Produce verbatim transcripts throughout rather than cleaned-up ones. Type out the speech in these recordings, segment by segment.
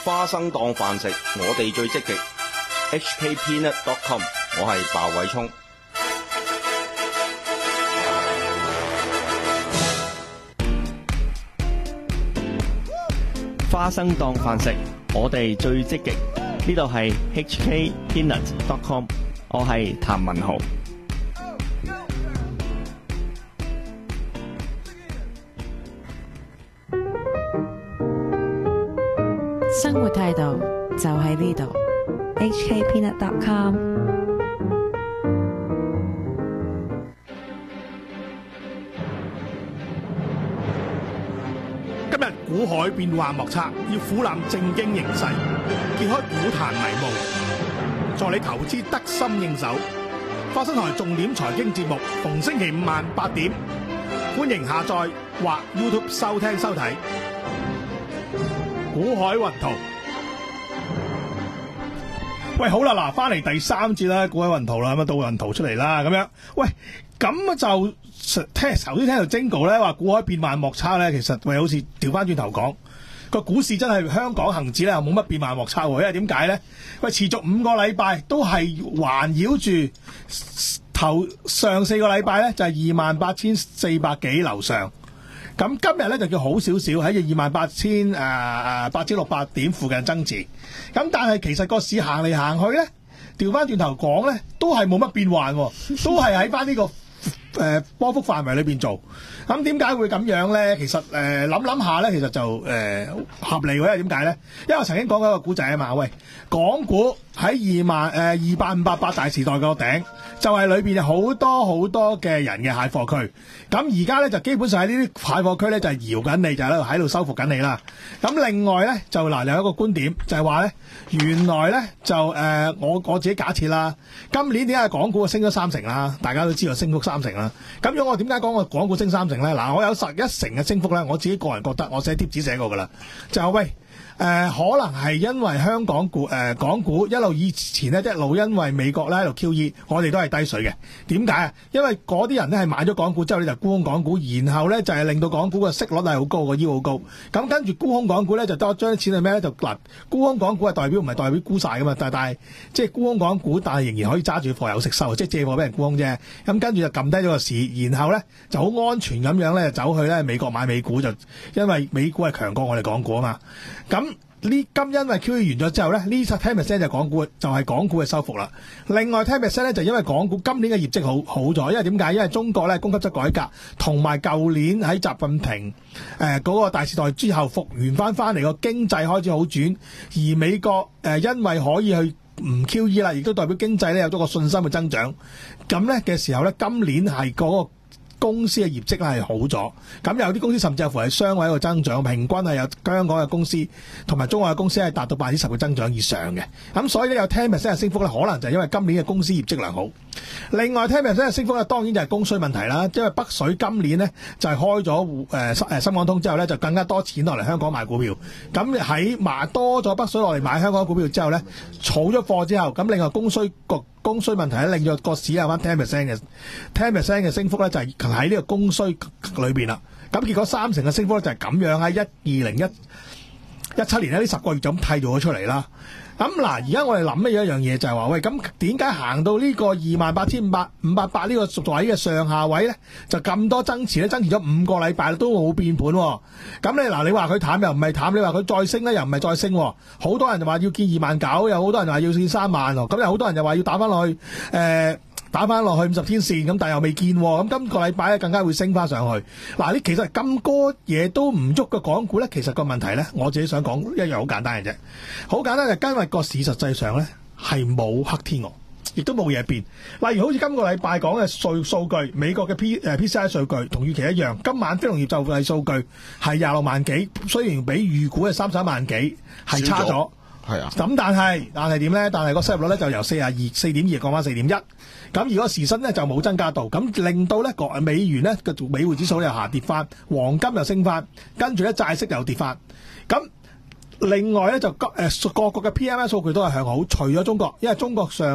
花生當飯食，我哋最積極。H K Peanut dot com， 我係鮑偉聰。花生當飯食，我哋最積極。呢度係 H K Peanut dot com， 我係譚文豪。 生活態度就喺呢度 H K Peanut dot com。 今日股海變幻莫測，要俯瞰正經形勢，揭開股壇迷霧，助你投資得心應手。花生台重點財經節目，逢星期五晚八點，歡迎下載或 YouTube 收聽收睇。股海雲圖，喂，好啦，嗱，翻嚟第三節啦，股海雲圖啦，咁啊到雲圖出嚟啦，咁樣，喂，咁啊就聽頭先聽到 Jingle 咧話股海變幻莫測咧，其實喂好似調翻轉頭講個股市真係香港恒指咧又冇乜變幻莫測喎，因為點解咧？喂，持續五個禮拜都係環繞住頭上四個禮拜咧就係二萬八千四百幾樓上。咁今日咧就叫好少少喺二萬八千誒誒八千六百點附近增持，咁但係其實個市行嚟行去咧，調翻轉頭講咧，都係冇乜變幻，都係喺翻呢個誒、呃、波幅範圍裏邊做。咁點解會咁樣咧？其實誒諗諗下咧，其實就誒、呃、合理嘅，因為點解咧？因為我曾經講過一個古仔啊嘛，喂，港股喺二萬誒二八五八八大時代個頂，就係裏邊有好多好多嘅人嘅蟹貨區。咁而家咧就基本上喺呢啲蟹貨區咧就係搖緊你，就喺度喺度收復緊你啦。咁另外咧就嗱有一個觀點就係話咧，原來咧就誒、呃、我我自己假設啦，今年點解港股升咗三成啦？大家都知道升幅三成啦。咁如果我點解講個港股升三成咧？嗱，我有十一成嘅升幅咧，我自己個人覺得，我寫貼紙寫過噶啦，就係喂。誒、呃、可能係因為香港股誒、呃、港股一路以前咧一路因為美國咧喺度 Q E， 我哋都係低水嘅。點解啊？因為嗰啲人咧係買咗港股之後咧就沽空港股，然後咧就係、是、令到港股嘅息率係好高，個 yield 好高。咁跟住沽空港股咧就多將啲錢係咩咧？就嗱沽空港股係代表唔係代表沽晒噶嘛，但係但係即係沽空港股，但係仍然可以揸住貨有息收，即係借貨俾人沽空啫。咁跟住就撳低咗個市，然後咧就好安全咁樣咧走去咧美國買美股，就因為美股係強過我哋港股啊嘛。咁呢今因為 Q E 完咗之後咧，呢十 ten percent 就港股就係、是、港股嘅收復啦。另外 ten percent 咧就因為港股今年嘅業績好好咗，因為點解？因為中國咧供給側改革，同埋舊年喺習近平誒嗰、呃那個大時代之後復原翻翻嚟個經濟開始好轉，而美國誒、呃、因為可以去唔 Q E 啦，亦都代表經濟咧有咗個信心嘅增長。咁咧嘅時候咧，今年係嗰、那個公司嘅業績係好咗，咁有啲公司甚至乎係雙位嘅增長，平均係有香港嘅公司同埋中國嘅公司係達到百分之十嘅增長以上嘅。咁所以咧有 ten percent 嘅升幅咧，可能就係因為今年嘅公司業績良好。另外 ten percent 嘅升幅咧，當然就係供需問題啦。因為北水今年呢就係開咗誒誒深港通之後咧，就更加多錢落嚟香港買股票。咁喺買多咗北水落嚟買香港股票之後咧，儲咗貨之後，咁另外供需個供需問題咧，令到個市有翻 ten percent 嘅 ten percent 嘅升幅咧，就係喺呢個供需裏邊啦。咁結果三成嘅升幅咧就係咁樣喺一二零一一七年呢，呢十個月就咁締造咗出嚟啦。咁嗱，而家我哋諗嘅一樣嘢就係話，喂，咁點解行到呢個二萬八千五百五百八呢個位嘅上下位咧，就咁多增持咧？增持咗五個禮拜都冇變盤喎。咁你嗱，你話佢淡又唔係淡，你話佢再升咧又唔係再升。好多人就話要見二萬九，有好多人話要見三萬喎。咁有好多人就話要打翻落去誒。呃打翻落去五十天線，咁但係又未見喎，咁今個禮拜咧更加會升翻上去。嗱，呢其實咁多嘢都唔喐嘅港股咧，其實個問題咧，我自己想講一樣好簡單嘅啫，好簡單就因為個市實際上咧係冇黑天鵝，亦都冇嘢變。例如好似今個禮拜講嘅數數據，美國嘅 P 誒 P C I 數據同預期一樣，今晚非農業就業數據係廿六萬幾，雖然比預估嘅三十一萬幾係差咗。係啊，咁但係但係點咧？但係個失業率咧就由四廿二四點二降翻四點一，咁如果時薪咧就冇增加到，咁令到咧個美元咧個美匯指數又下跌翻，黃金又升翻，跟住咧債息又跌翻，咁另外咧就誒各國嘅 P M I 數據都係向好，除咗中國，因為中國上個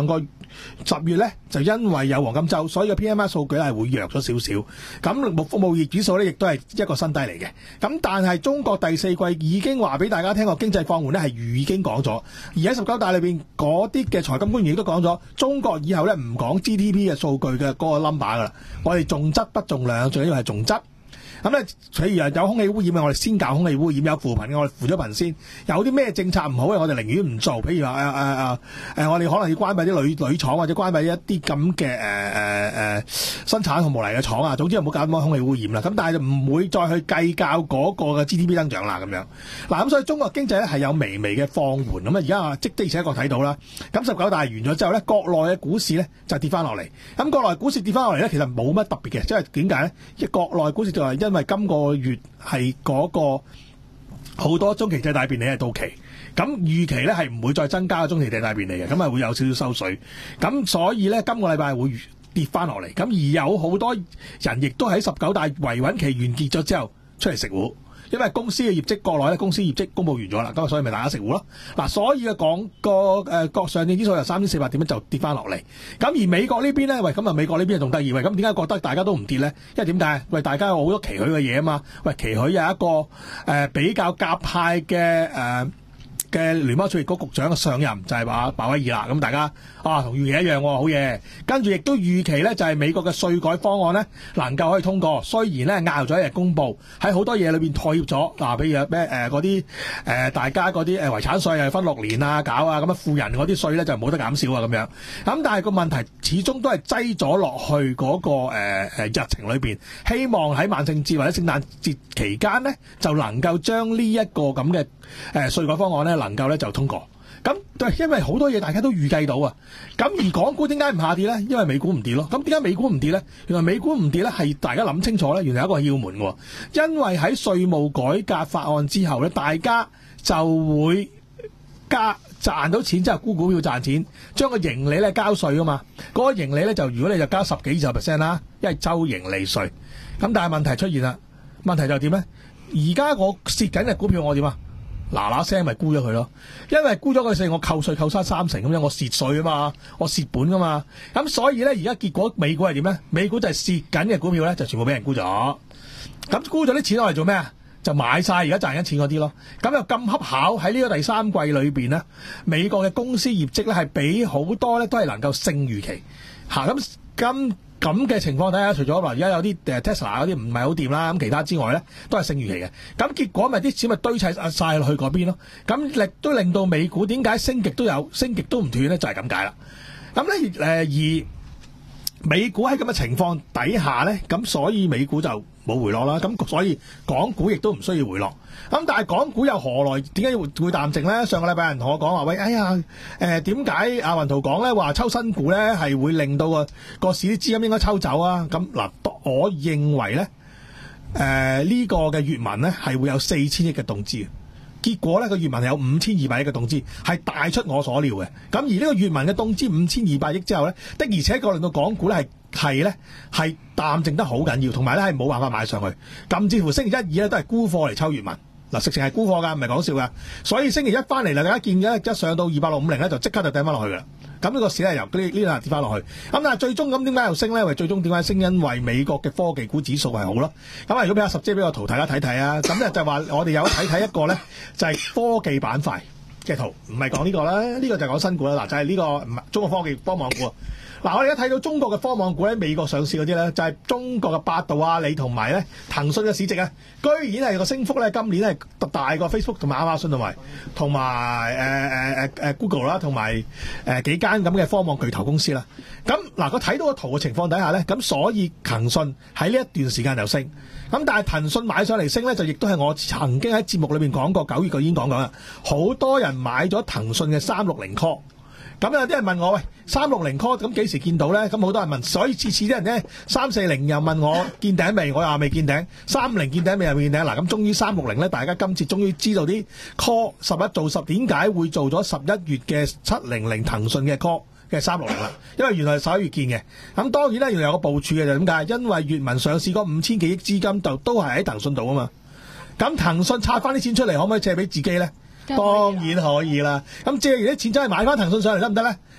十月咧就因為有黃金週，所以個 P M I 數據係會弱咗少少。咁服務業指數咧亦都係一個新低嚟嘅。咁但係中國第四季已經話俾大家聽個經濟放緩咧係已經講咗，而喺十九大裏邊嗰啲嘅財金官員亦都講咗，中國以後咧唔講 G D P 嘅數據嘅嗰個 number 噶啦，我哋重質不重量，最緊要係重質。咁咧，譬如有空氣污染嘅，我哋先搞空氣污染；有扶貧嘅，我哋扶咗貧先。有啲咩政策唔好嘅，我哋寧願唔做。譬如話誒誒誒誒，我哋可能要關閉啲鋁鋁廠，或者關閉一啲咁嘅誒誒誒生產同無泥嘅廠啊。總之唔好搞咁多空氣污染啦。咁但係就唔會再去計較嗰個嘅 G D P 增長啦。咁樣嗱，咁所以中國經濟咧係有微微嘅放緩。咁啊，而家即的而且確睇到啦。咁十九大完咗之後咧，國內嘅股市咧就跌翻落嚟。咁國內股市跌翻落嚟咧，其實冇乜特別嘅，即係點解咧？因為國內股市就係因為今個月係嗰個好多中期借貸便利係到期，咁預期咧係唔會再增加中期借貸便利嘅，咁係會有少少收水，咁所以咧今個禮拜會跌翻落嚟，咁而有好多人亦都喺十九大維穩期完結咗之後出嚟食糊。因為公司嘅業績，國內咧公司業績公佈完咗啦，咁啊所以咪大家食糊咯。嗱，所以嘅講個誒國上證指數由三千四百點就跌翻落嚟。咁而美國呢邊咧，喂咁啊美國呢邊仲得意，喂咁點解覺得大家都唔跌咧？因為點解？喂大家有好多期許嘅嘢啊嘛。喂期許有一個誒、呃、比較鴿派嘅誒。呃嘅聯邦儲備局局長嘅上任就係話鮑威爾啦，咁大家啊同預期一樣喎，好嘢。跟住亦都預期咧，就係美國嘅稅改方案咧能夠可以通過。雖然咧拗咗一日公佈，喺好多嘢裏邊妥協咗。嗱、啊，譬如咩誒嗰啲誒大家嗰啲誒遺產稅係分六年啊搞啊，咁啊富人嗰啲稅咧就冇得減少啊咁樣。咁但係個問題始終都係擠咗落去嗰、那個誒誒、呃、日程裏邊，希望喺萬聖節或者聖誕節期間咧就能夠將呢一個咁嘅誒稅改方案咧能夠咧就通過。咁因為好多嘢大家都預計到啊，咁而港股點解唔下跌咧？因為美股唔跌咯。咁點解美股唔跌咧？原來美股唔跌咧係大家諗清楚咧，原來有一個竅門喎。因為喺稅務改革法案之後咧，大家就會加賺到錢之後沽股票賺錢，將個盈利咧交稅啊嘛。嗰、那個盈利咧就如果你就交十幾二十 percent 啦，因為周盈利稅。咁但係問題出現啦，問題就點咧？而家我蝕緊嘅股票我點啊？嗱嗱聲咪沽咗佢咯，因為沽咗佢四，我扣稅扣翻三成咁樣，我蝕稅啊嘛，我蝕本噶嘛，咁所以咧而家結果美股係點咧？美股就係蝕緊嘅股票咧，就全部俾人沽咗。咁沽咗啲錢攞嚟做咩啊？就買晒而家賺緊錢嗰啲咯。咁又咁恰巧喺呢個第三季裏邊咧，美國嘅公司業績咧係比好多咧都係能夠勝預期嚇。咁咁。咁嘅情況底下，除咗話而家有啲誒 Tesla 嗰啲唔係好掂啦，咁其他之外咧都係勝預期嘅。咁結果咪啲錢咪堆砌晒落去嗰邊咯。咁亦都令到美股點解升極都有，升極都唔斷咧，就係咁解啦。咁咧誒而美股喺咁嘅情況底下咧，咁所以美股就冇回落啦。咁所以港股亦都唔需要回落。咁但係港股又何來點解會會淡靜咧？上個禮拜有人同我講話，喂，哎呀，誒點解阿雲圖講咧話抽新股咧係會令到個個市啲資金應該抽走啊？咁嗱，我認為咧，誒、呃、呢、這個嘅粵文咧係會有四千億嘅動資，結果咧個粵文係有五千二百億嘅動資，係大出我所料嘅。咁而呢個粵文嘅動資五千二百億之後咧，的而且確令到港股咧係係咧係淡靜得好緊要，同埋咧係冇辦法買上去，甚至乎星期一二咧都係沽貨嚟抽粵文。嗱，實情係沽貨㗎，唔係講笑㗎。所以星期一翻嚟啦，大家見嘅一上到二八六五零咧，就即刻就掟翻落去㗎啦。咁呢個市係由呢呢兩日跌翻落去。咁但係最終咁點解又升咧？因為最終點解升？因為美國嘅科技股指數係好咯。咁啊，如果俾阿十姐俾個圖大家睇睇啊，咁咧就話我哋有睇睇一個咧，就係科技板塊嘅圖，唔係講呢個啦，呢、呢個就係講新股啦。嗱，就係、是、呢、呢個唔係中國科技科網股。嗱，我哋而家睇到中國嘅科網股喺美國上市嗰啲咧，就係、是、中國嘅百度、阿里同埋咧騰訊嘅市值啊，居然係個升幅咧，今年係大過 Facebook 同埋亞馬遜同埋同埋誒誒誒誒 Google 啦，同埋誒幾間咁嘅科網巨頭公司啦。咁嗱，佢睇到個圖嘅情況底下咧，咁所以騰訊喺呢一段時間就升。咁但係騰訊買上嚟升咧，就亦都係我曾經喺節目裏邊講過，九月佢已經講講啦，好多人買咗騰訊嘅三六零 call。咁有啲人問我，喂，三六零 call 咁幾時見到咧？咁好多人問，所以次次啲人咧三四零又問我見頂未？我又話未見頂。三五零見頂未？又未見頂。嗱，咁終於三六零咧，大家今次終於知道啲 call 十一做十點解會做咗十一月嘅七零零騰訊嘅 call 嘅三六零啦，因為原來係十一月見嘅。咁當然咧，原來有個部署嘅就點解？因為粵文上市嗰五千幾億資金就都係喺騰訊度啊嘛。咁騰訊拆翻啲錢出嚟，可唔可以借俾自己咧？當然可以啦，咁借完啲錢真係買翻騰訊上嚟得唔得咧？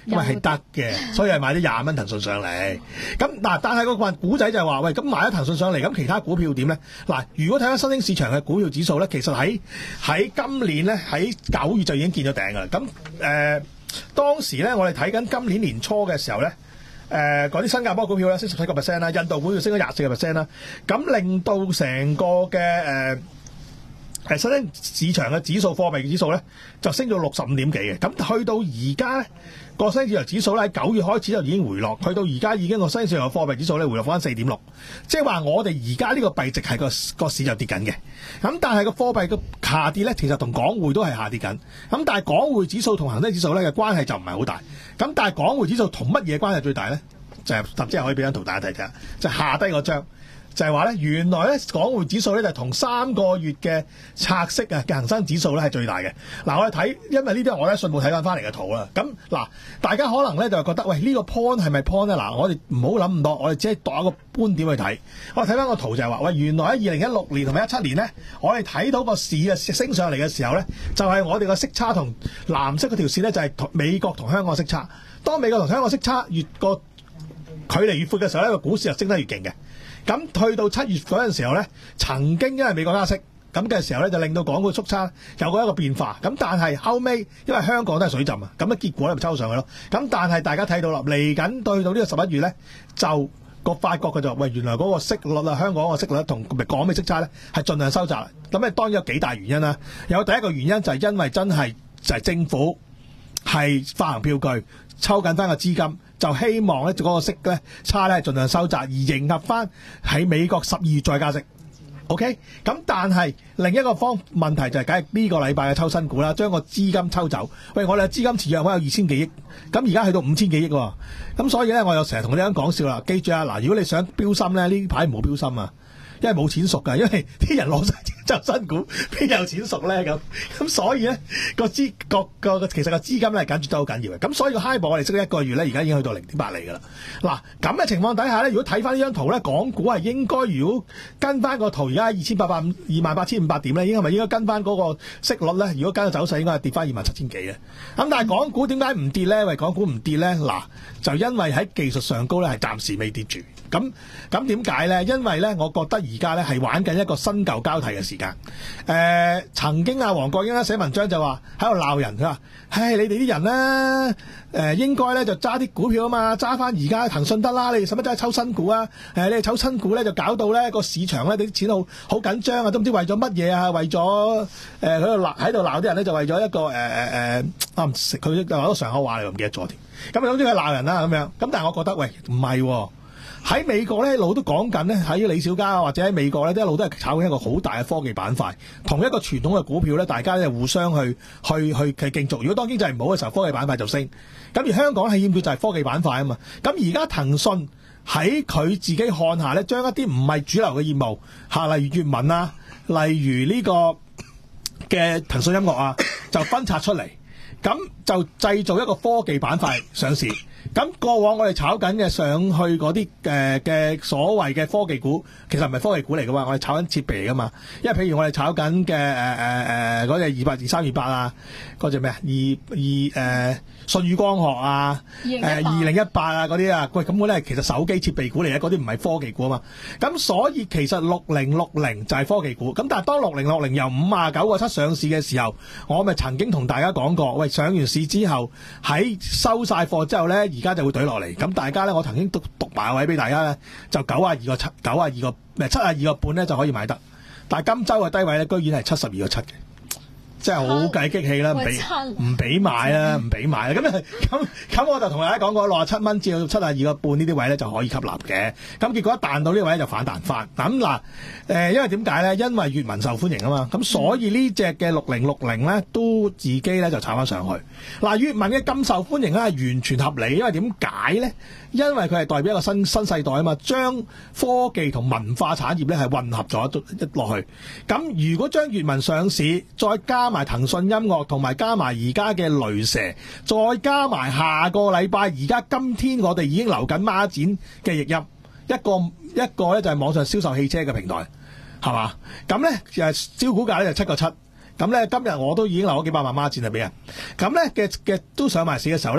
因為係得嘅，所以係買咗廿蚊騰訊上嚟。咁嗱，但係個份股仔就係話，喂，咁買咗騰訊上嚟，咁其他股票點咧？嗱，如果睇翻新興市場嘅股票指數咧，其實喺喺今年咧喺九月就已經見咗頂㗎啦。咁誒、呃、當時咧，我哋睇緊今年年初嘅時候咧。誒嗰啲新加坡股票咧升十七個 percent 啦，印度股票升咗廿四個 percent 啦，咁令到成個嘅誒誒新興市場嘅指數貨幣指數咧就升到六十五點幾嘅，咁去到而家咧個新興市場指數咧喺九月開始就已經回落，去到而家已經個新興市場嘅貨幣指數咧回落翻四點六，即係話我哋而家呢個幣值係個個市就跌緊嘅，咁但係個貨幣嘅下跌咧其實同港匯都係下跌緊，咁但係港匯指數同恒生指數咧嘅關係就唔係好大。咁但係港匯指數同乜嘢關係最大咧？就係甚至係可以俾張圖大家睇睇，就係、下低嗰張就係話咧，原來咧港匯指數咧就同三個月嘅拆息啊嘅恒生指數咧係最大嘅。嗱，我哋睇，因為呢啲我咧信報睇翻翻嚟嘅圖啦。咁嗱，大家可能咧就覺得，喂，呢、呢個 point 係咪 point 咧？嗱，我哋唔好諗咁多，我哋只係度一個觀點去睇。我哋睇翻個圖就係話，喂，原來喺二零一六年同埋一七年咧，我哋睇到個市啊升上嚟嘅時候咧，就係、係、我哋個息差同藍色嗰條線咧，就係美國同香港嘅息差。當美國同香港息差越個距離越闊嘅時候咧，個股市就升得越勁嘅。咁去到七月嗰陣時候咧，曾經因為美國加息咁嘅時候咧，就令到港股縮差有過一個變化。咁但係後尾因為香港都係水浸啊，咁嘅結果咧咪抽上去咯。咁但係大家睇到啦，嚟緊對到呢個十一月咧，就個發覺佢就喂，原來嗰個息率啊，香港個息率同港美息差咧係盡量收窄。咁咧當然有幾大原因啦。有第一個原因就係因為真係就係政府係發行票據抽緊翻個資金。就希望咧，嗰個息咧差咧盡量收窄，而迎合翻喺美國十二月再加息。OK，咁但係另一個方問題就係，梗係呢個禮拜嘅抽新股啦，將個資金抽走。喂，我哋嘅資金持有有二千幾億，咁而家去到五千幾億喎。咁所以咧，我又成日同你咁講笑啦。記住啊，嗱，如果你想標心咧，呢排唔好標心啊，因為冇錢贖㗎，因為啲人攞晒錢抽新股，邊有錢贖咧咁？咁所以咧個資個個其實個資金咧緊住都好緊要嘅。咁所以個 HIBOR我哋識咗一個月咧，而家已經去到零點八厘㗎啦。嗱，咁嘅情況底下咧，如果睇翻呢張圖咧，港股係應該如果跟翻個圖，而家二千八百五二萬八千五百點咧，應該係咪應該跟翻嗰個息率咧？如果跟個走勢，應該係跌翻二萬七千幾嘅。咁但係港股點解唔跌咧？喂，港股唔跌咧，嗱就因為喺技術上高咧係暫時未跌住。咁咁點解咧？因為咧，我覺得而家咧係玩緊一個新舊交替嘅時間。誒、呃，曾經啊，黃國英咧寫文章就話喺度鬧人，佢話：唉，你哋啲人咧，誒、呃、應該咧就揸啲股票啊嘛，揸翻而家騰訊得啦，你哋使乜真係抽新股啊？誒、呃，你哋抽新股咧就搞到咧個市場咧啲錢好好緊張啊，都唔知為咗乜嘢啊？為咗誒喺度鬧喺度鬧啲人咧，就為咗一個誒誒誒啊唔識佢又話咗上口話你唔記得咗添。咁總之佢鬧人啦咁樣。咁但係我覺得喂唔係喎。喺美國咧，一路都講緊咧，喺李小加或者喺美國咧，一路都係炒緊一個好大嘅科技板塊，同一個傳統嘅股票咧，大家咧互相去去去去競逐。如果當經濟唔好嘅時候，科技板塊就升。咁而香港係欠缺就係科技板塊啊嘛。咁而家騰訊喺佢自己看下咧，將一啲唔係主流嘅業務，嚇例如粵文啊，例如呢個嘅騰訊音樂啊，就分拆出嚟，咁就製造一個科技板塊上市。咁過往我哋炒緊嘅上去嗰啲誒嘅所謂嘅科技股，其實唔係科技股嚟噶嘛，我哋炒緊設備嚟噶嘛。因為譬如我哋炒緊嘅誒誒誒嗰隻二八二三二八啊，嗰隻咩啊？二二誒舜宇光學啊，誒二零一八啊嗰啲啊，喂咁嗰啲係其實手機設備股嚟嘅，嗰啲唔係科技股啊嘛。咁所以其實六零六零就係科技股。咁但係當六零六零由五啊九個七上市嘅時候，我咪曾經同大家講過，喂上完市之後喺收晒貨之後咧，而家就會懟落嚟。咁大家咧，我曾經讀讀埋位俾大家咧，就九啊二個七，九啊二個唔七啊二個半咧就可以買得。但係今週嘅低位咧，居然係七十二個七嘅。真係好計激氣啦，唔俾唔俾買啦，唔俾買啦。咁咁咁，我就同大家講過，六十七蚊至到七十二個半呢啲位咧就可以吸納嘅。咁結果一彈到呢個位就反彈翻。咁嗱，誒，因為點解咧？因為粵文受歡迎啊嘛。咁所以呢隻嘅六零六零咧，都自己咧就炒翻上去。嗱，粵文嘅咁受歡迎咧係完全合理，因為點解咧？因為佢係代表一個新新世代啊嘛，將科技同文化產業咧係混合咗一落去。咁如果將粵文上市，再加埋騰訊音樂，同埋加埋而家嘅雷蛇，再加埋下個禮拜而家今天我哋已經流緊孖展嘅譯音，一個一個咧就係網上銷售汽車嘅平台，係嘛？咁咧誒招股價咧就七個七，咁咧今日我都已經留咗幾百萬孖展嚟俾人，咁咧嘅嘅都上埋市嘅時候咧。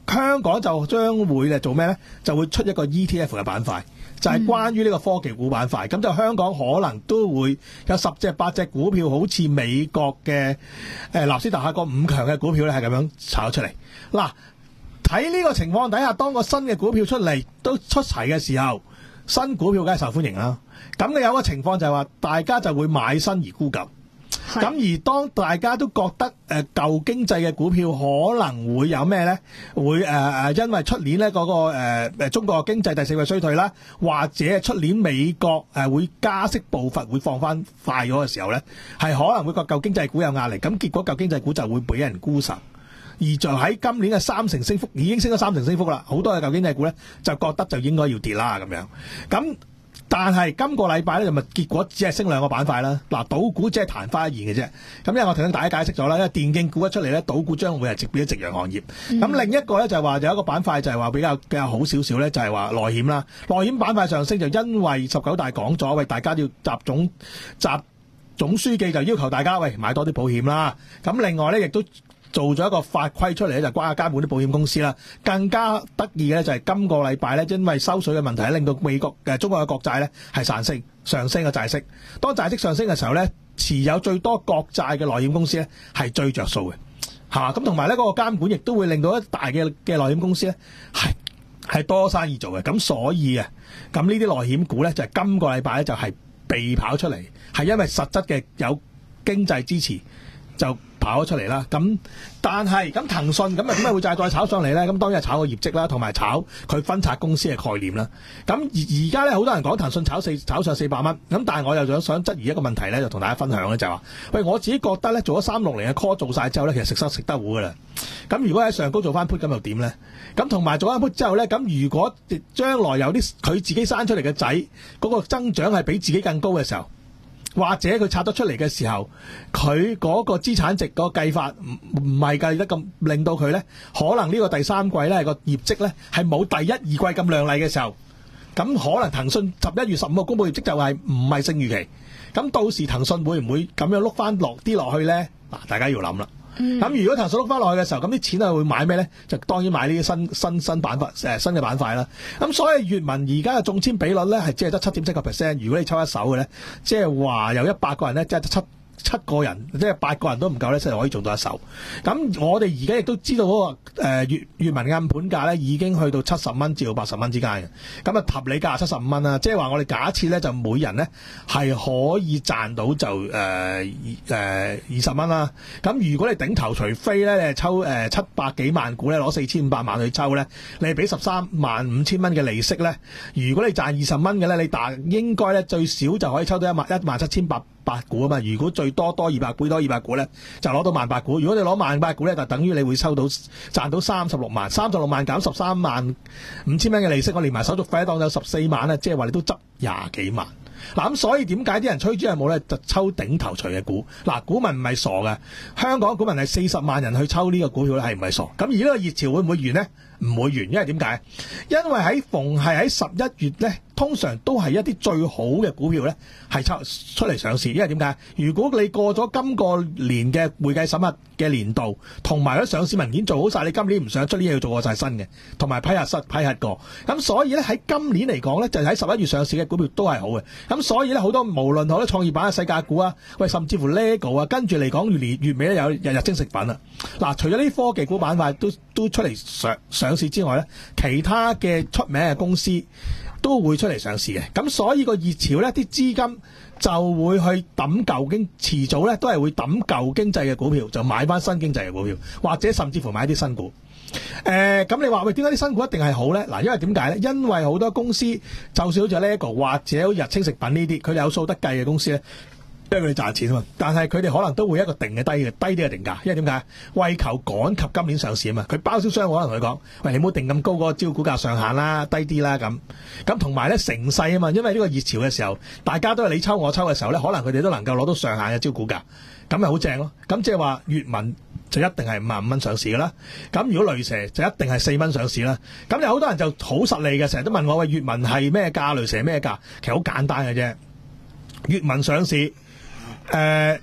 香港就將會咧做咩咧？就會出一個 E T F 嘅板塊，就係、是、關於呢個科技股板塊。咁、嗯、就香港可能都會有十隻八隻股票，好似美國嘅誒納斯達克個五強嘅股票咧，係咁樣炒出嚟。嗱，睇呢個情況底下，當個新嘅股票出嚟都出齊嘅時候，新股票梗係受歡迎啦。咁你有個情況就係話，大家就會買新而沽舊。咁而當大家都覺得誒、呃、舊經濟嘅股票可能會有咩咧？會誒誒、呃，因為出年咧嗰、那個誒、呃、中國經濟第四季衰退啦，或者出年美國誒、呃、會加息步伐會放翻快咗嘅時候咧，係可能會個舊經濟股有壓力，咁結果舊經濟股就會俾人沽售，而就喺今年嘅三成升幅已經升咗三成升幅啦，好多嘅舊經濟股咧就覺得就應該要跌啦咁樣，咁。但係今個禮拜咧就咪結果只係升兩個板塊啦。嗱，賭股只係曇花一現嘅啫。咁因為我頭先大家解釋咗啦，因為電競股一出嚟咧，賭股將會係直變咗夕陽行業。咁、嗯、另一個咧就係話有一個板塊就係話比較比較好少少咧，就係話內險啦。內險板塊上升就因為十九大講咗，喂，大家要集總集總書記就要求大家喂買多啲保險啦。咁另外咧亦都做咗一個法規出嚟咧，就關下監管啲保險公司啦。更加得意嘅咧就係今個禮拜咧，因為收水嘅問題，令到美國嘅中國嘅國債咧係上升上升嘅債息。當債息上升嘅時候咧，持有最多國債嘅內險公司咧係最着數嘅，嚇咁同埋咧嗰個監管亦都會令到一大嘅嘅內險公司咧係係多生意做嘅。咁所以啊，咁呢啲內險股咧就係今個禮拜咧就係被跑出嚟，係因為實質嘅有經濟支持就跑咗出嚟啦，咁但係咁騰訊咁啊點解會再再炒上嚟咧？咁當然係炒個業績啦，同埋炒佢分拆公司嘅概念啦。咁而而家咧好多人講騰訊炒四炒上四百蚊，咁但係我又想想質疑一個問題咧，就同大家分享咧就係話，喂，我自己覺得咧做咗三六零嘅 call 做晒之後咧，其實食得食得糊噶啦。咁如果喺上高做翻 put 咁又點咧？咁同埋做翻 put 之後咧，咁如果將來有啲佢自己生出嚟嘅仔嗰個增長係比自己更高嘅時候，或者佢拆得出嚟嘅時候，佢嗰個資產值個計法唔唔係計得咁，令到佢咧可能呢個第三季咧個業績咧係冇第一二季咁亮麗嘅時候，咁可能騰訊十一月十五號公佈業績就係唔係勝預期，咁到時騰訊會唔會咁樣碌翻落啲落去咧？嗱，大家要諗啦。咁、嗯、如果騰訊碌翻落去嘅時候，咁啲錢係會買咩咧？就當然買呢啲新新新板塊誒新嘅板塊啦。咁所以粵文而家嘅中籤比率咧係只係得七點七個 percent。如果你抽一手嘅咧，即係話有一百個人咧，即係七七個人，即係八個人都唔夠咧，先係可以做到一手。咁我哋而家亦都知道嗰、那個誒粵粵文嘅暗盤價咧已經去到七十蚊至到八十蚊之間嘅。咁啊合理價七十五蚊啦，即係話我哋假設咧就每人咧係可以賺到就誒誒二十蚊啦。咁如果你頂頭除非咧你係抽誒、呃、七百幾萬股咧攞四千五百萬去抽咧，你係俾十三萬五千蚊嘅利息咧。如果你賺二十蚊嘅咧，你大應該咧最少就可以抽到一萬一萬七千八百股啊嘛。如果最多多二百股多二百股咧，就攞到萬八股。如果你攞萬八股咧，就等於你會收到賺到三十六萬，三十六萬減十三萬五千蚊嘅利息，我連埋手續費當有十四萬咧，即係話你都執廿幾萬。嗱咁所以點解啲人吹豬係冇咧？就抽頂頭鎚嘅股。嗱，股民唔係傻嘅，香港股民係四十萬人去抽呢個股票咧，係唔係傻？咁而呢個熱潮會唔會完呢？唔會完，因為點解？因為喺逢係喺十一月咧，通常都係一啲最好嘅股票咧，係抽出嚟上市。因為點解？如果你過咗今個年嘅會計審核嘅年度，同埋嗰上市文件做好晒，你今年唔想出年要做過晒新嘅，同埋批核失批核過。咁所以咧喺今年嚟講咧，就喺十一月上市嘅股票都係好嘅。咁所以咧好多無論好多創業板嘅世界股啊，喂，甚至乎 Lego 啊，跟住嚟講越年月尾咧有日日精食品啊。嗱，除咗呢啲科技股板塊都都出嚟上上市之外咧，其他嘅出名嘅公司都會出嚟上市嘅。咁所以個熱潮咧，啲資金就會去抌舊經，遲早咧都係會抌舊經濟嘅股票，就買翻新經濟嘅股票，或者甚至乎買啲新股。誒、呃，咁你話喂，點解啲新股一定係好咧？嗱，因為點解咧？因為好多公司，就算好似 Lego 或者好似日清食品呢啲，佢哋有數得計嘅公司咧。因為佢哋賺錢啊嘛，但係佢哋可能都會一個定嘅低嘅低啲嘅定價，因為點解？為求趕及今年上市啊嘛，佢包銷商可能同佢講，喂，你唔好定咁高嗰個招股價上限啦，低啲啦咁。咁同埋咧成勢啊嘛，因為呢個熱潮嘅時候，大家都係你抽我抽嘅時候咧，可能佢哋都能夠攞到上限嘅招股價，咁咪好正咯。咁即係話粵文就一定係五萬五蚊上市噶啦。咁如果雷蛇就一定係四蚊上市啦。咁有好多人就好實利嘅，成日都問我，喂，粵文係咩價，雷蛇咩價？其實好簡單嘅啫，粵文上市。誒、呃、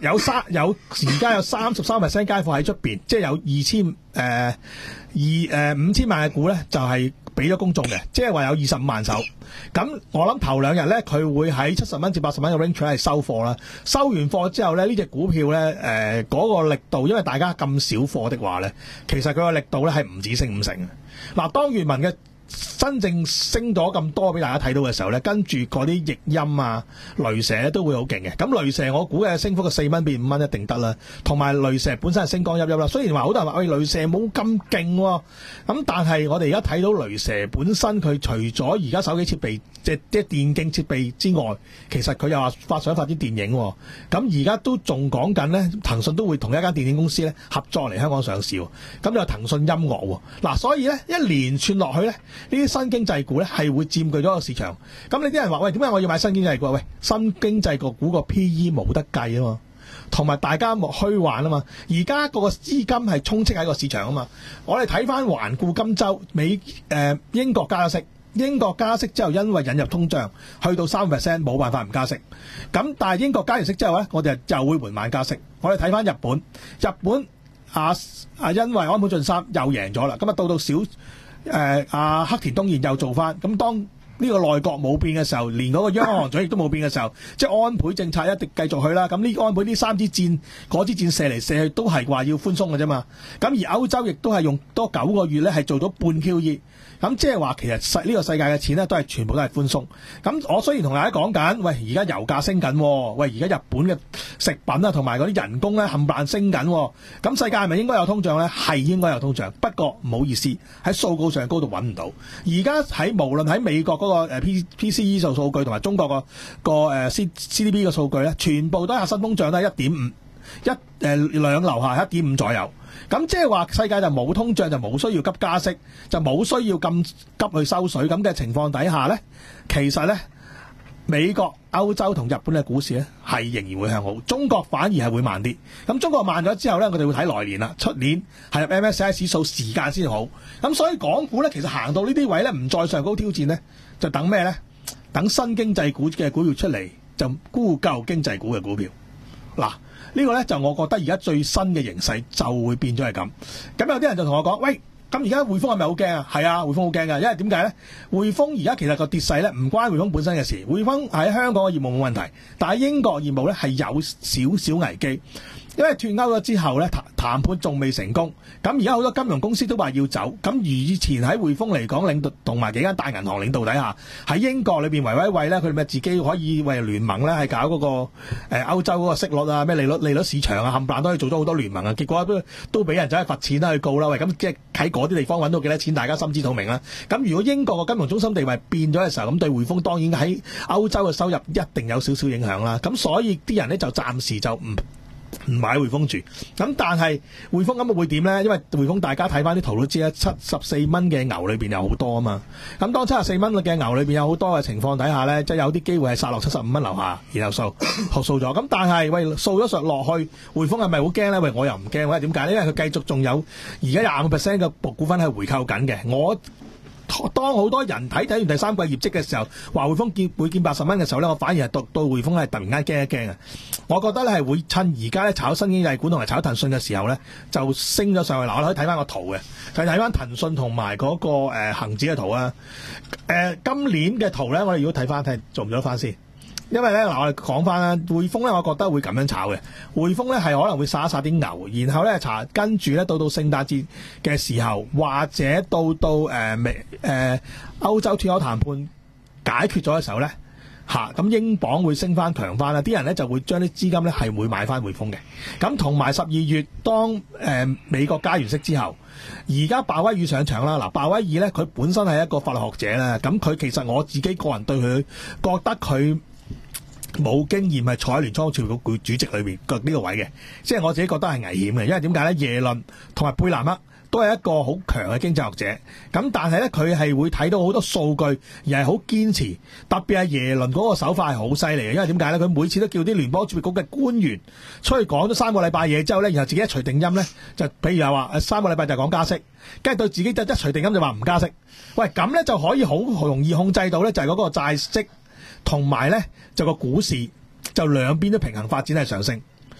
有三有而家有三十三 percent 街貨喺出邊，即係有二千誒二誒五千萬嘅股咧，就係俾咗公眾嘅，即係話有二十五萬手。咁我諗頭兩日咧，佢會喺七十蚊至八十蚊嘅 range 係收貨啦。收完貨之後咧，呢隻股票咧誒嗰個力度，因為大家咁少貨的話咧，其實佢個力度咧係唔止升五成嘅。嗱，當閱文嘅真正升咗咁多俾大家睇到嘅時候咧，跟住嗰啲譯音啊、雷蛇咧都會好勁嘅。咁雷蛇我估嘅升幅嘅四蚊變五蚊一定得啦。同埋雷蛇本身係升光熠熠啦。雖然話好多人話喂，雷蛇冇咁勁喎，咁但係我哋而家睇到雷蛇本身佢除咗而家手機設備即係即係電競設備之外，其實佢又話發想發啲電影喎。咁而家都仲講緊咧，騰訊都會同一間電影公司咧合作嚟香港上市喎。咁就騰訊音樂喎。嗱，所以咧一連串落去咧。呢啲新經濟股咧係會佔據咗個市場，咁你啲人話喂，點解我要買新經濟股？喂，新經濟個股個 P E 冇得計啊嘛，同埋大家冇虛幻啊嘛，而家個資金係充斥喺個市場啊嘛。我哋睇翻環顧今週，美誒、呃、英國加息，英國加息之後因為引入通脹去到三 percent 冇辦法唔加息，咁但係英國加完息之後咧，我哋就會緩慢加息。我哋睇翻日本，日本啊啊因為安倍晉三又贏咗啦，咁啊到到小。誒阿、呃、黑田東彥又做翻，咁當呢個內閣冇變嘅時候，連嗰個央行行長亦都冇變嘅時候，即係安倍政策一定繼續去啦。咁呢安倍呢三支箭，嗰支箭射嚟射去都係話要寬鬆嘅啫嘛。咁而歐洲亦都係用多九個月咧，係做到半 Q E。咁即係話其實世呢個世界嘅錢咧都係全部都係寬鬆。咁我雖然同大家講緊，喂而家油價升緊，喂而家日本嘅食品啊同埋嗰啲人工咧冚唪唥升緊，咁世界係咪應該有通脹咧？係應該有通脹，不過唔好意思喺數據上高度揾唔到。而家喺無論喺美國嗰個 P P C E 數數據同埋中國個個誒 C C D P 嘅數據咧，全部都係核心通脹都係一點五一誒兩樓下一點五左右。咁即係話世界就冇通脹，就冇需要急加息，就冇需要咁急去收水咁嘅情況底下呢，其實呢，美國、歐洲同日本嘅股市呢係仍然會向好，中國反而係會慢啲。咁中國慢咗之後呢，我哋會睇來年啦，出年係入 M S C I 指數時間先好。咁所以港股呢，其實行到呢啲位呢，唔再上高挑戰呢，就等咩呢？等新經濟股嘅股票出嚟，就沽舊經濟股嘅股票。嗱。呢個呢，就我覺得而家最新嘅形勢就會變咗係咁。咁有啲人就同我講：喂，咁而家匯豐係咪好驚啊？係啊，匯豐好驚㗎，因為點解呢？匯豐而家其實個跌勢呢，唔關匯豐本身嘅事。匯豐喺香港嘅業務冇問題，但係英國業務呢係有少少危機。因為脫歐咗之後咧，談談判仲未成功，咁而家好多金融公司都話要走，咁而以前喺匯豐嚟講，領導同埋幾間大銀行領導底下，喺英國裏邊維威惠咧，佢哋咪自己可以為聯盟咧，係搞嗰、那個誒、呃、歐洲嗰個息率啊，咩利率利率市場啊，冚唪唥都可以做咗好多聯盟啊，結果都都俾人走去罰錢啦，去告啦，喂，咁即係喺嗰啲地方揾到幾多錢，大家心知肚明啦。咁如果英國個金融中心地位變咗嘅時候，咁對匯豐當然喺歐洲嘅收入一定有少少影響啦。咁所以啲人咧就暫時就唔唔買匯豐住，咁但係匯豐咁會點呢？因為匯豐大家睇翻啲圖都知啦，七十四蚊嘅牛裏邊有好多啊嘛。咁當七十四蚊嘅牛裏邊有好多嘅情況底下呢，即係有啲機會係殺落七十五蚊樓下，然後數學數咗。咁但係喂，數咗上落去，匯豐係咪好驚呢？喂，我又唔驚，喂，點解呢？因為佢繼續仲有而家廿五 percent 嘅股份係回購緊嘅。我當好多人睇睇完第三季業績嘅時候，話匯豐見會見八十蚊嘅時候咧，我反而係到到匯豐係突然間驚一驚啊！我覺得咧係會趁而家咧炒新經濟股同埋炒騰訊嘅時候咧，就升咗上去。嗱，我哋可以睇翻個圖嘅，就睇翻騰訊同埋嗰個誒、呃、恆指嘅圖啊。誒、呃，今年嘅圖咧，我哋如果睇翻睇做唔做得翻先？因為咧嗱，我哋講翻啦，匯豐咧，我覺得會咁樣炒嘅。匯豐咧係可能會殺一殺啲牛，然後咧查跟住咧到到聖誕節嘅時候，或者到到誒美誒歐洲脫歐談判解決咗嘅時候咧，嚇、啊、咁英鎊會升翻強翻啦，啲人咧就會將啲資金咧係會買翻匯豐嘅。咁同埋十二月當誒、呃、美國加完息之後，而家鮑威爾上場啦。嗱，鮑威爾咧佢本身係一個法律學者啦，咁佢其實我自己個人對佢覺得佢冇經驗係坐喺聯倉儲局主席裏邊個呢個位嘅，即係我自己覺得係危險嘅，因為點解咧？耶倫同埋貝南克都係一個好強嘅經濟學者，咁但係咧佢係會睇到好多數據，而係好堅持，特別係耶倫嗰個手法係好犀利嘅，因為點解咧？佢每次都叫啲聯邦儲備局嘅官員出去講咗三個禮拜嘢之後咧，然後自己一錘定音咧，就譬如話三個禮拜就講加息，跟住對自己就一錘定音就話唔加息，喂咁咧就可以好容易控制到咧，就係嗰個債息。同埋咧，就個股市就兩邊都平衡發展係上升。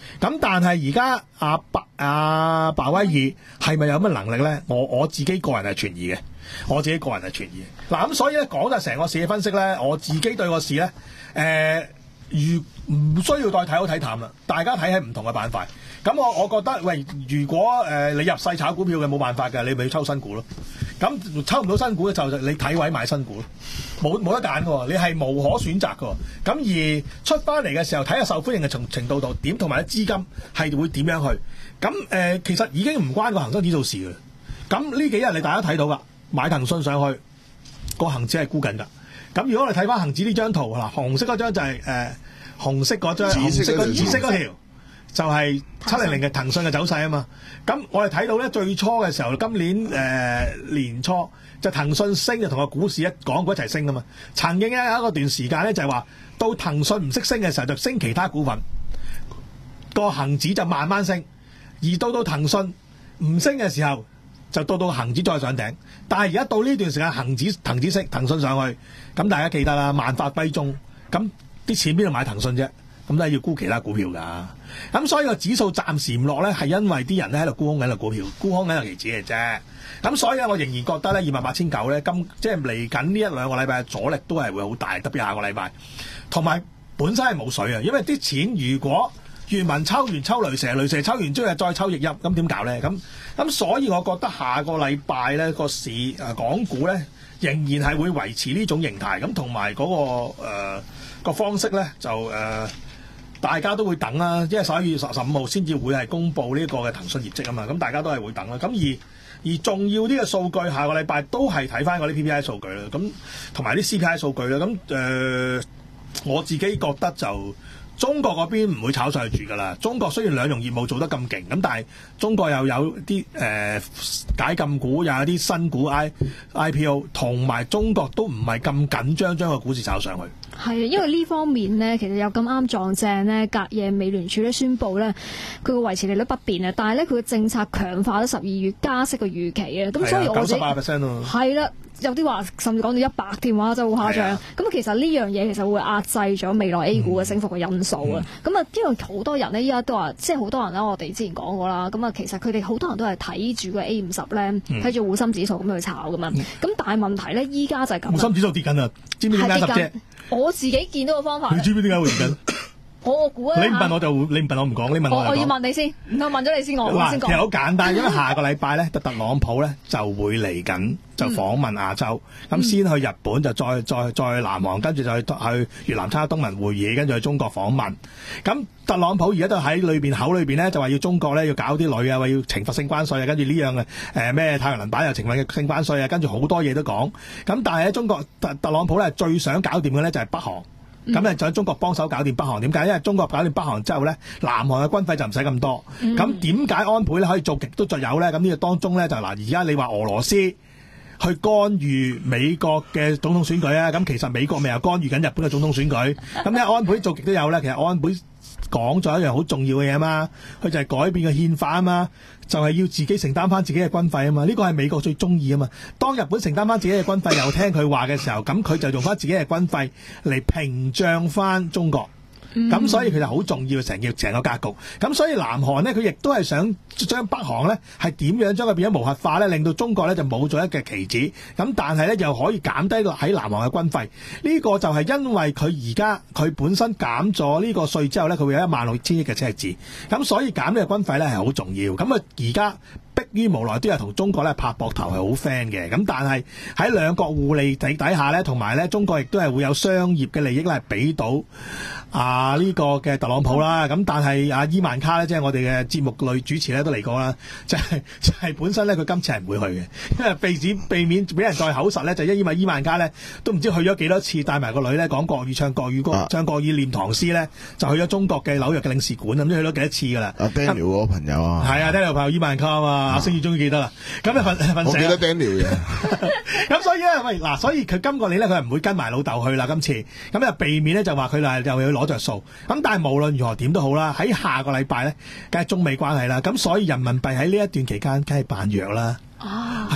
咁但係而家阿白阿鮑威爾係咪有乜能力咧？我我自己個人係存疑嘅，我自己個人係存疑嘅。嗱咁所以咧講就成個市嘅分析咧，我自己對個市咧，誒、呃，如唔需要再睇好睇淡啦，大家睇喺唔同嘅板塊。咁我我覺得，喂，如果誒、呃、你入細炒股票嘅冇辦法嘅，你咪要抽新股咯。咁抽唔到新股咧，就你睇位買新股咯，冇冇得揀嘅，你係無可選擇嘅。咁而出翻嚟嘅時候，睇下受歡迎嘅程程度度點，同埋啲資金係會點樣去。咁誒、呃，其實已經唔關個恒生指數事嘅。咁呢幾日你大家睇到噶，買騰訊上去，個恒指係沽緊㗎。咁如果我哋睇翻恒指呢張圖嗱，紅色嗰張就係、是、誒、呃、紅色嗰張，紅色嗰紫色嗰條。就係七零零嘅騰訊嘅走勢啊嘛，咁我哋睇到咧最初嘅時候，今年誒、呃、年初就騰訊升就同個股市一港股一齊升啊嘛。曾經咧有一個段時間咧就係話，到騰訊唔識升嘅時候就升其他股份，個恒指就慢慢升，而到到騰訊唔升嘅時候就到到恒指再上頂。但係而家到呢段時間恒指騰指升，騰訊上去，咁大家記得啦，萬發歸宗，咁啲錢邊度買騰訊啫？咁都係要沽其他股票㗎，咁所以個指數暫時唔落咧，係因為啲人咧喺度沽空緊個股票，沽空緊個期指嘅啫。咁所以我仍然覺得咧，二萬八千九咧，今即係嚟緊呢一兩個禮拜嘅阻力都係會好大，特別下個禮拜。同埋本身係冇水啊，因為啲錢如果原文抽完抽雷蛇，雷蛇抽完之後再抽逆入，咁點搞咧？咁咁所以我覺得下個禮拜咧個市誒、呃、港股咧仍然係會維持呢種形態，咁同埋嗰個誒、呃、個方式咧就誒。呃大家都會等啦，因為十一月十十五號先至會係公布呢個嘅騰訊業績啊嘛，咁大家都係會等啦。咁而而重要啲嘅數據，下個禮拜都係睇翻嗰啲 P P I 數據啦，咁同埋啲 C P I 數據啦。咁誒、呃，我自己覺得就中國嗰邊唔會炒上去住噶啦。中國雖然兩融業務做得咁勁，咁但係中國又有啲誒、呃、解禁股，又有啲新股 I I P O， 同埋中國都唔係咁緊張將個股市炒上去。 係啊，因為呢方面呢，其實有咁啱撞正呢，隔夜美聯儲咧宣布呢，佢會維持利率不變啊，但係呢，佢嘅政策強化咗十二月加息嘅預期啊，咁所以我九十八 percent 咯， 係啦，有啲話甚至講到一百添話，真係好誇張。咁其實呢樣嘢其實會壓制咗未來 A 股嘅升幅嘅因素啊。咁啊、嗯，因為好多人呢，依家都話，即係好多人啦，我哋之前講過啦。咁啊，其實佢哋好多人都係睇住個 A 五十咧，睇住滬深指數咁去炒噶嘛。咁、嗯、但係問題咧，依家就係咁。滬深指數跌緊啊，知唔知點解啫？我自己見到個方法，你知唔知點解會跌緊？我估啊！你唔問我就你唔問我唔講，你問我我，我要問你先，唔係問咗你先，我我先講。其實好簡單，因為下個禮拜咧，特特朗普咧就會嚟緊，就訪問亞洲，咁、嗯、先去日本，就再再再南韓，跟住就去去越南參加東盟會議，跟住去中國訪問。咁特朗普而家都喺裏邊口裏邊咧，就話要中國咧要搞啲女啊，話要懲罰性關稅啊，跟住呢樣嘅誒咩太陽能板又懲罰嘅性關稅啊，跟住好多嘢都講。咁但係喺中國特特朗普咧最想搞掂嘅咧就係北韓。咁咧、嗯、就喺中國幫手搞掂北韓，點解？因為中國搞掂北韓之後咧，南韓嘅軍費就唔使咁多。咁點解安倍咧可以做極都就有咧？咁呢個當中咧就嗱，而家你話俄羅斯去干預美國嘅總統選舉啊，咁其實美國咪又干預緊日本嘅總統選舉。咁咧安倍做極都有咧，其實安倍講咗一樣好重要嘅嘢啊嘛，佢就係改變個憲法啊嘛，就係、是、要自己承擔翻自己嘅軍費啊嘛，呢個係美國最中意啊嘛。當日本承擔翻自己嘅軍費又聽佢話嘅時候，咁佢就用翻自己嘅軍費嚟屏障翻中國。咁、嗯、所以佢就好重要成個成個格局。咁所以南韓呢，佢亦都係想將北韓呢係點樣將佢變咗無核化呢，令到中國呢就冇咗一個棋子。咁但係呢，又可以減低喺南韓嘅軍費。呢、這個就係因為佢而家佢本身減咗呢個稅之後呢，佢會有一萬六千億嘅赤字。咁所以減呢個軍費呢係好重要。咁啊而家迫於無奈都係同中國咧拍膊頭係好 friend 嘅。咁但係喺兩國互利底底下呢，同埋呢中國亦都係會有商業嘅利益咧係俾到啊呢、這個嘅特朗普啦。咁但係阿伊萬卡咧，即係我哋嘅節目女主持咧都嚟過啦，就係、是、就係、是、本身咧佢今次係唔會去嘅，因為避止避免俾人再口實咧，就因為伊萬卡咧都唔知去咗幾多次，帶埋個女咧講國語唱國語歌，啊、唱國語念唐詩咧，就去咗中國嘅紐約嘅領事館，咁都去咗幾多次噶啦。阿 Daniel 嗰個朋友啊，係啊 Daniel 朋友伊萬卡啊嘛，阿星宇終於記得啦。咁你瞓瞓醒，我記得 Daniel 嘅。咁所以咧，喂嗱，所以佢今個年咧佢係唔會跟埋老豆去啦，今次咁就避免咧就話佢嗱又要攞着數。咁但係無論如何點都好啦，喺下個禮拜咧，梗係中美關係啦。咁所以人民幣喺呢一段期間，梗係扮弱啦。啊，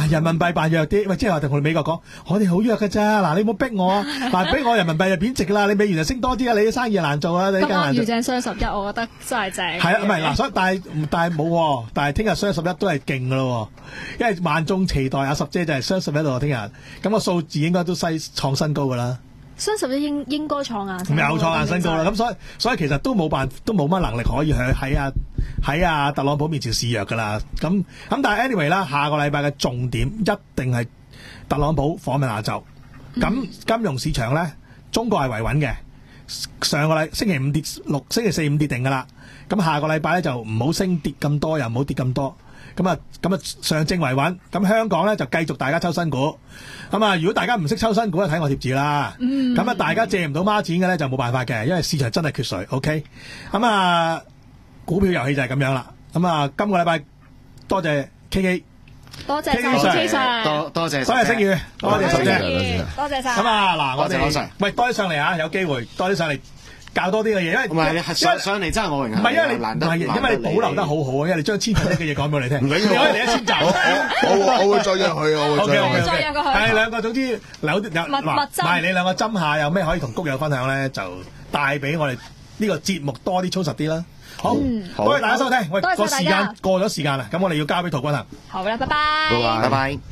人民幣扮弱啲，喂，即係話同我哋美國講，我哋好弱㗎咋，嗱你唔好逼我，嗱俾我人民幣就貶值啦，你美元就升多啲啊，你啲生意就難做啊，你咁更難做。 啱遇正雙十一，我覺得真係正。 係啊，唔係嗱，所以但係但係冇喎，但係聽日雙十一都係勁噶咯，因為萬眾期待阿十姐就係雙十一度，聽日咁個數字應該都西創新高噶啦。 雙十一應應該創硬新咁高， 有創硬新高啦，咁所以所以其實都冇辦都冇乜能力可以去喺啊喺啊特朗普面前示弱噶啦，咁咁但係 anyway 啦，下個禮拜嘅重點一定係特朗普訪問亞洲，咁、嗯、金融市場咧，中國係維穩嘅，上個禮星期五跌六，星期四五跌定噶啦，咁下個禮拜咧就唔好升跌咁多，又唔好跌咁多。咁啊，咁啊，上證維穩，咁香港咧就繼續大家抽新股。咁啊，如果大家唔識抽新股咧，睇我貼紙啦。咁啊，大家借唔到孖展嘅咧就冇辦法嘅，因為市場真係缺水。OK，咁啊，股票遊戲就係咁樣啦。咁啊，今個禮拜多謝 K K， 多謝晒 K 上， 多多謝， 多謝星宇，多謝十姐， 多謝晒。 咁啊，嗱，我多謝哋喂多啲上嚟啊，有機會多啲上嚟。教多啲嘅嘢，因為唔係你上上嚟真係我榮幸。 唔係因為你唔難得， 係因為你保留得好好啊，因為你將千分一嘅嘢講俾我哋聽。 唔緊要， 你可以嚟一千集。 我我我會再約佢，我會再約 O K O K 再約過去係兩個，總之有有密密嗱， 針唔係你兩個針下有咩可以同谷友分享咧，就帶俾我哋呢個節目多啲操實啲啦。好， 好多謝大家收聽。喂， 多謝個時大家間過咗時間啦，咁我哋要交俾陶君行。 好啦，拜拜。 拜拜拜拜。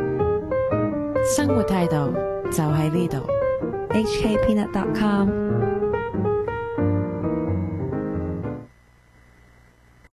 生活態度就喺呢度。 H K peanut dot com